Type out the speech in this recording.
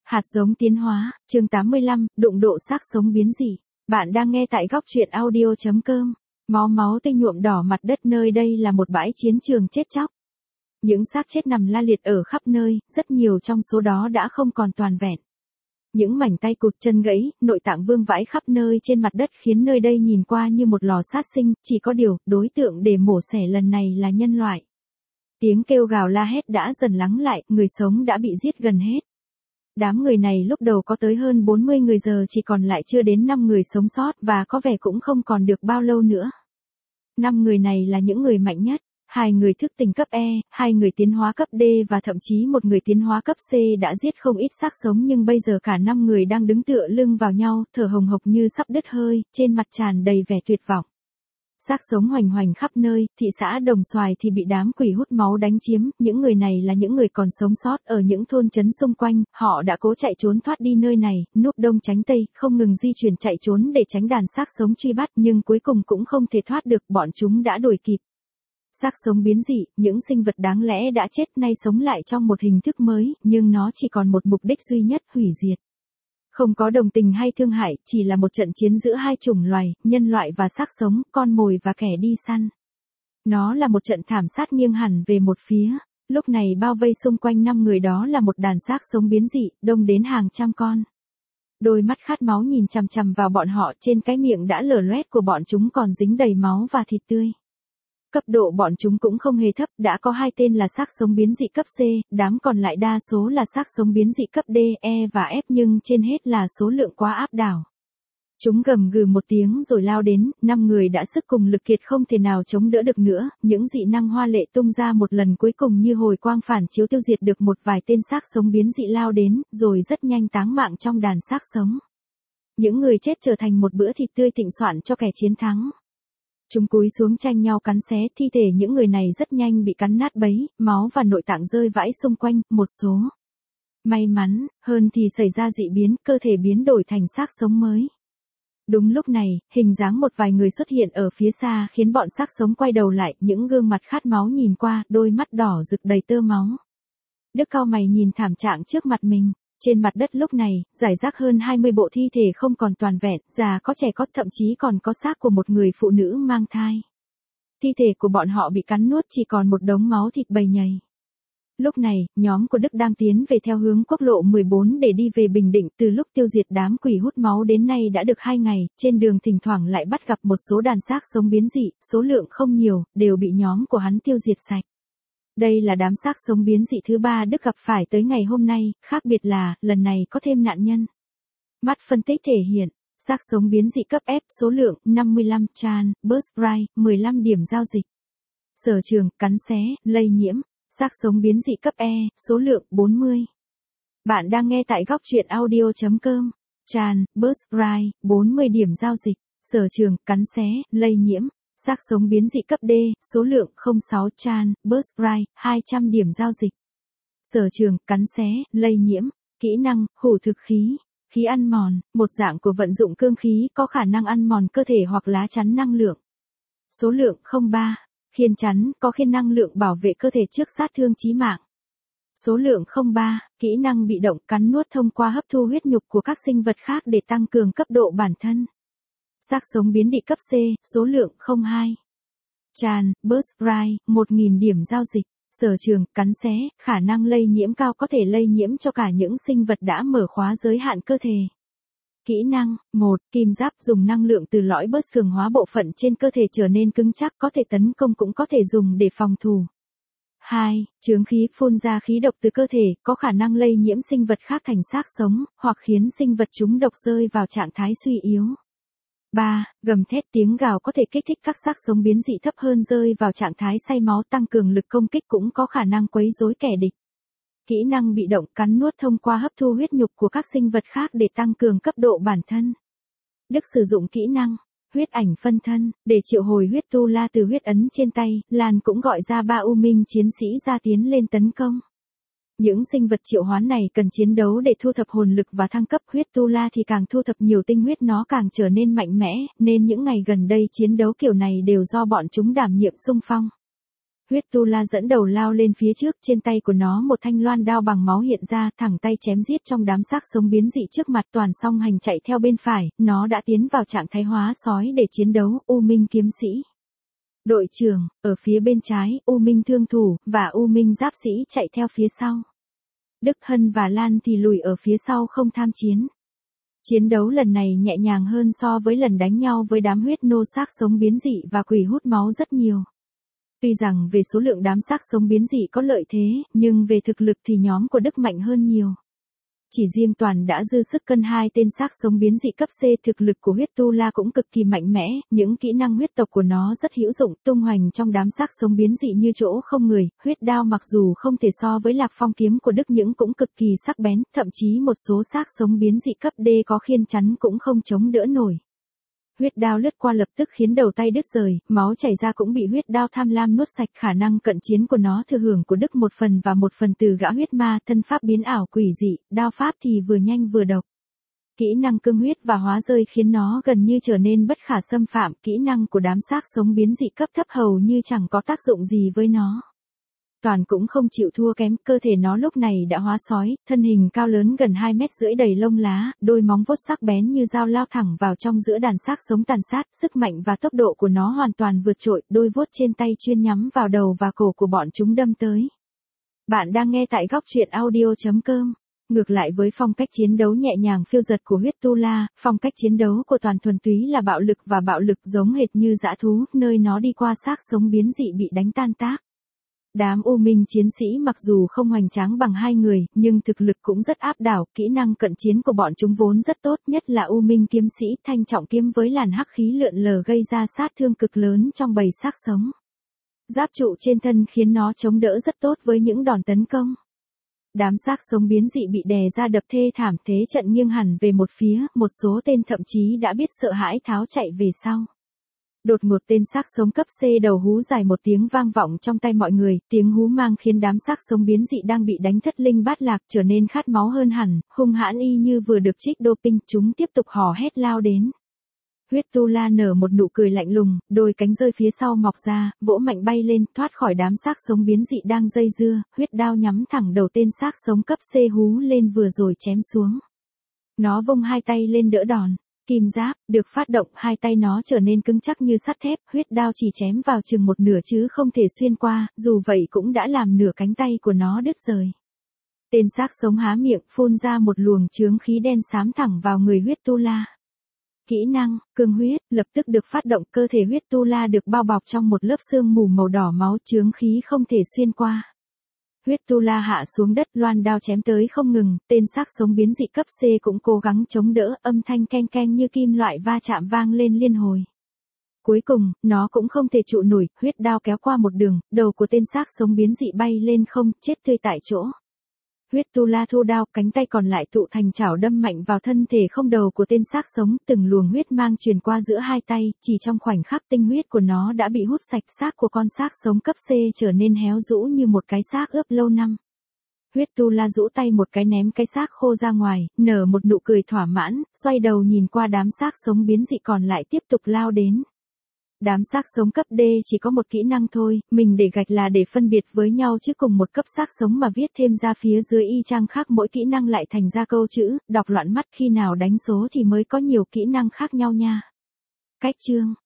Hạt giống tiến hóa, chương 85, đụng độ xác sống biến dị. Bạn đang nghe tại góc truyện audio.com. Máu máu tươi nhuộm đỏ mặt đất, nơi đây là một bãi chiến trường chết chóc. Những xác chết nằm la liệt ở khắp nơi, rất nhiều trong số đó đã không còn toàn vẹn. Những mảnh tay cụt, chân gãy, nội tạng vương vãi khắp nơi trên mặt đất khiến nơi đây nhìn qua như một lò sát sinh, chỉ có điều, đối tượng để mổ xẻ lần này là nhân loại. Tiếng kêu gào la hét đã dần lắng lại, người sống đã bị giết gần hết. Đám người này lúc đầu có tới hơn 40 người, giờ chỉ còn lại chưa đến 5 người sống sót và có vẻ cũng không còn được bao lâu nữa. 5 người này là những người mạnh nhất, 2 người thức tỉnh cấp E, 2 người tiến hóa cấp D và thậm chí một người tiến hóa cấp C đã giết không ít xác sống, nhưng bây giờ cả 5 người đang đứng tựa lưng vào nhau, thở hồng hộc như sắp đứt hơi, trên mặt tràn đầy vẻ tuyệt vọng. Xác sống hoành hoành khắp nơi, thị xã Đồng Xoài thì bị đám quỷ hút máu đánh chiếm, những người này là những người còn sống sót ở những thôn trấn xung quanh, họ đã cố chạy trốn thoát đi nơi này, núp đông tránh tây, không ngừng di chuyển chạy trốn để tránh đàn xác sống truy bắt, nhưng cuối cùng cũng không thể thoát được, bọn chúng đã đuổi kịp. Xác sống biến dị, những sinh vật đáng lẽ đã chết nay sống lại trong một hình thức mới, nhưng nó chỉ còn một mục đích duy nhất, hủy diệt. Không có đồng tình hay thương hại, chỉ là một trận chiến giữa hai chủng loài, nhân loại và xác sống, con mồi và kẻ đi săn. Nó là một trận thảm sát nghiêng hẳn về một phía. Lúc này bao vây xung quanh 5 người đó là một đàn xác sống biến dị, đông đến hàng trăm con. Đôi mắt khát máu nhìn chằm chằm vào bọn họ, trên cái miệng đã lở loét của bọn chúng còn dính đầy máu và thịt tươi. Cấp độ bọn chúng cũng không hề thấp, đã có 2 tên là xác sống biến dị cấp C, đám còn lại đa số là xác sống biến dị cấp D, E và F, nhưng trên hết là số lượng quá áp đảo. Chúng gầm gừ một tiếng rồi lao đến, 5 người đã sức cùng lực kiệt không thể nào chống đỡ được nữa, những dị năng hoa lệ tung ra một lần cuối cùng như hồi quang phản chiếu tiêu diệt được một vài tên xác sống biến dị lao đến, rồi rất nhanh táng mạng trong đàn xác sống. Những người chết trở thành một bữa thịt tươi thịnh soạn cho kẻ chiến thắng. Chúng cúi xuống tranh nhau cắn xé, thi thể những người này rất nhanh bị cắn nát bấy, máu và nội tạng rơi vãi xung quanh, một số may mắn hơn thì xảy ra dị biến, cơ thể biến đổi thành xác sống mới. Đúng lúc này, hình dáng một vài người xuất hiện ở phía xa khiến bọn xác sống quay đầu lại, những gương mặt khát máu nhìn qua, đôi mắt đỏ rực đầy tơ máu. Đức cau mày nhìn thảm trạng trước mặt mình. Trên mặt đất lúc này, rải rác hơn 20 bộ thi thể không còn toàn vẹn, già có trẻ có, thậm chí còn có xác của một người phụ nữ mang thai. Thi thể của bọn họ bị cắn nuốt, chỉ còn một đống máu thịt bầy nhầy. Lúc này, nhóm của Đức đang tiến về theo hướng quốc lộ 14 để đi về Bình Định. Từ lúc tiêu diệt đám quỷ hút máu đến nay đã được 2 ngày, trên đường thỉnh thoảng lại bắt gặp một số đàn xác sống biến dị, số lượng không nhiều, đều bị nhóm của hắn tiêu diệt sạch. Đây là đám xác sống biến dị thứ 3 Đức gặp phải tới ngày hôm nay, khác biệt là, lần này có thêm nạn nhân. Mắt phân tích thể hiện, xác sống biến dị cấp F, số lượng, 55, Chan, Burstbright, 15 điểm giao dịch. Sở trường, cắn xé, lây nhiễm, xác sống biến dị cấp E, số lượng, 40. Bạn đang nghe tại góc truyện audio.com, Chan, Burstbright, 40 điểm giao dịch. Sở trường, cắn xé, lây nhiễm. Xác sống biến dị cấp D, số lượng 06, Chan, Burstbright, 200 điểm giao dịch. Sở trường, cắn xé, lây nhiễm. Kỹ năng, hủ thực khí. Khí ăn mòn, một dạng của vận dụng cương khí có khả năng ăn mòn cơ thể hoặc lá chắn năng lượng. Số lượng 03, khiên chắn, có khiên năng lượng bảo vệ cơ thể trước sát thương chí mạng. Số lượng 03, kỹ năng bị động, cắn nuốt thông qua hấp thu huyết nhục của các sinh vật khác để tăng cường cấp độ bản thân. Xác sống biến dị cấp C, số lượng 02. Chan, Burstbright, 1000 điểm giao dịch. Sở trường, cắn xé, khả năng lây nhiễm cao, có thể lây nhiễm cho cả những sinh vật đã mở khóa giới hạn cơ thể. Kỹ năng, 1, kim giáp, dùng năng lượng từ lõi burst cường hóa bộ phận trên cơ thể trở nên cứng chắc, có thể tấn công cũng có thể dùng để phòng thủ. 2, chướng khí, phun ra khí độc từ cơ thể, có khả năng lây nhiễm sinh vật khác thành xác sống, hoặc khiến sinh vật chúng độc rơi vào trạng thái suy yếu. 3. Gầm thét, tiếng gào có thể kích thích các xác sống biến dị thấp hơn rơi vào trạng thái say máu, tăng cường lực công kích, cũng có khả năng quấy rối kẻ địch. Kỹ năng bị động, cắn nuốt thông qua hấp thu huyết nhục của các sinh vật khác để tăng cường cấp độ bản thân. Đức sử dụng kỹ năng huyết ảnh phân thân để triệu hồi huyết tu la từ huyết ấn trên tay, Lan cũng gọi ra 3 U Minh chiến sĩ ra tiến lên tấn công. Những sinh vật triệu hoán này cần chiến đấu để thu thập hồn lực và thăng cấp, huyết tu la thì càng thu thập nhiều tinh huyết nó càng trở nên mạnh mẽ, nên những ngày gần đây chiến đấu kiểu này đều do bọn chúng đảm nhiệm xung phong. Huyết tu la dẫn đầu lao lên phía trước, trên tay của nó một thanh loan đao bằng máu hiện ra, thẳng tay chém giết trong đám xác sống biến dị trước mặt. Toàn song hành chạy theo bên phải, nó đã tiến vào trạng thái hóa sói để chiến đấu. U Minh kiếm sĩ, đội trưởng, ở phía bên trái, U Minh thương thủ, và U Minh giáp sĩ chạy theo phía sau. Đức Hân và Lan thì lùi ở phía sau không tham chiến. Chiến đấu lần này nhẹ nhàng hơn so với lần đánh nhau với đám huyết nô xác sống biến dị và quỷ hút máu rất nhiều. Tuy rằng về số lượng đám xác sống biến dị có lợi thế, nhưng về thực lực thì nhóm của Đức mạnh hơn nhiều. Chỉ riêng Toàn đã dư sức cân hai tên xác sống biến dị cấp C. Thực lực của huyết tu la cũng cực kỳ mạnh mẽ, những kỹ năng huyết tộc của nó rất hữu dụng, tung hoành trong đám xác sống biến dị như chỗ không người. Huyết đao mặc dù không thể so với Lạc Phong kiếm của Đức nhưng cũng cực kỳ sắc bén, thậm chí một số xác sống biến dị cấp D có khiên chắn cũng không chống đỡ nổi. Huyết đao lướt qua lập tức khiến đầu tay đứt rời, máu chảy ra cũng bị huyết đao tham lam nuốt sạch. Khả năng cận chiến của nó thừa hưởng của Đức một phần và một phần từ gã huyết ma. Thân pháp biến ảo quỷ dị, đao pháp thì vừa nhanh vừa độc. Kỹ năng cương huyết và hóa rơi khiến nó gần như trở nên bất khả xâm phạm. Kỹ năng của đám xác sống biến dị cấp thấp hầu như chẳng có tác dụng gì với nó. Toàn cũng không chịu thua kém, cơ thể nó lúc này đã hóa sói, thân hình cao lớn gần 2,5 mét đầy lông lá, đôi móng vuốt sắc bén như dao lao thẳng vào trong giữa đàn xác sống tàn sát, sức mạnh và tốc độ của nó hoàn toàn vượt trội, đôi vuốt trên tay chuyên nhắm vào đầu và cổ của bọn chúng đâm tới. Bạn đang nghe tại góc truyện audio.com. Ngược lại với phong cách chiến đấu nhẹ nhàng phiêu dật của huyết tu la, phong cách chiến đấu của Toàn thuần túy là bạo lực và bạo lực giống hệt như dã thú, nơi nó đi qua xác sống biến dị bị đánh tan tác. Đám U Minh chiến sĩ mặc dù không hoành tráng bằng hai người, nhưng thực lực cũng rất áp đảo, kỹ năng cận chiến của bọn chúng vốn rất tốt, nhất là U Minh kiếm sĩ thanh trọng kiếm với làn hắc khí lượn lờ gây ra sát thương cực lớn trong bầy xác sống. Giáp trụ trên thân khiến nó chống đỡ rất tốt với những đòn tấn công. Đám xác sống biến dị bị đè ra đập thê thảm, thế trận nghiêng hẳn về một phía, một số tên thậm chí đã biết sợ hãi tháo chạy về sau. Đột ngột tên xác sống cấp C đầu hú dài một tiếng vang vọng trong tay mọi người, tiếng hú mang khiến đám xác sống biến dị đang bị đánh thất linh bát lạc trở nên khát máu hơn hẳn, hung hãn y như vừa được trích doping, chúng tiếp tục hò hét lao đến. Huyết tu la nở một nụ cười lạnh lùng, đôi cánh rơi phía sau mọc ra, vỗ mạnh bay lên, thoát khỏi đám xác sống biến dị đang dây dưa, huyết đao nhắm thẳng đầu tên xác sống cấp C hú lên vừa rồi chém xuống. Nó vung hai tay lên đỡ đòn. Kim giáp, được phát động, hai tay nó trở nên cứng chắc như sắt thép, huyết đao chỉ chém vào chừng một nửa chứ không thể xuyên qua, dù vậy cũng đã làm nửa cánh tay của nó đứt rời. Tên xác sống há miệng, phun ra một luồng chướng khí đen xám thẳng vào người huyết tu la. Kỹ năng, cương huyết, lập tức được phát động, cơ thể huyết tu la được bao bọc trong một lớp sương mù màu đỏ máu, chướng khí không thể xuyên qua. Huyết tu la hạ xuống đất, loan đao chém tới không ngừng, tên xác sống biến dị cấp C cũng cố gắng chống đỡ, âm thanh keng keng như kim loại va chạm vang lên liên hồi. Cuối cùng, nó cũng không thể trụ nổi, huyết đao kéo qua một đường, đầu của tên xác sống biến dị bay lên không, chết tươi tại chỗ. Huyết tu la thu đao, cánh tay còn lại tụ thành chảo đâm mạnh vào thân thể không đầu của tên xác sống, từng luồng huyết mang truyền qua giữa hai tay, chỉ trong khoảnh khắc tinh huyết của nó đã bị hút sạch, xác của con xác sống cấp C trở nên héo rũ như một cái xác ướp lâu năm. Huyết tu la rũ tay một cái ném cái xác khô ra ngoài, nở một nụ cười thỏa mãn, xoay đầu nhìn qua đám xác sống biến dị còn lại tiếp tục lao đến. Đám xác sống cấp D chỉ có một kỹ năng thôi, mình để gạch là để phân biệt với nhau chứ cùng một cấp xác sống mà viết thêm ra phía dưới y chang khác, mỗi kỹ năng lại thành ra câu chữ, đọc loạn mắt, khi nào đánh số thì mới có nhiều kỹ năng khác nhau nha. Cách chương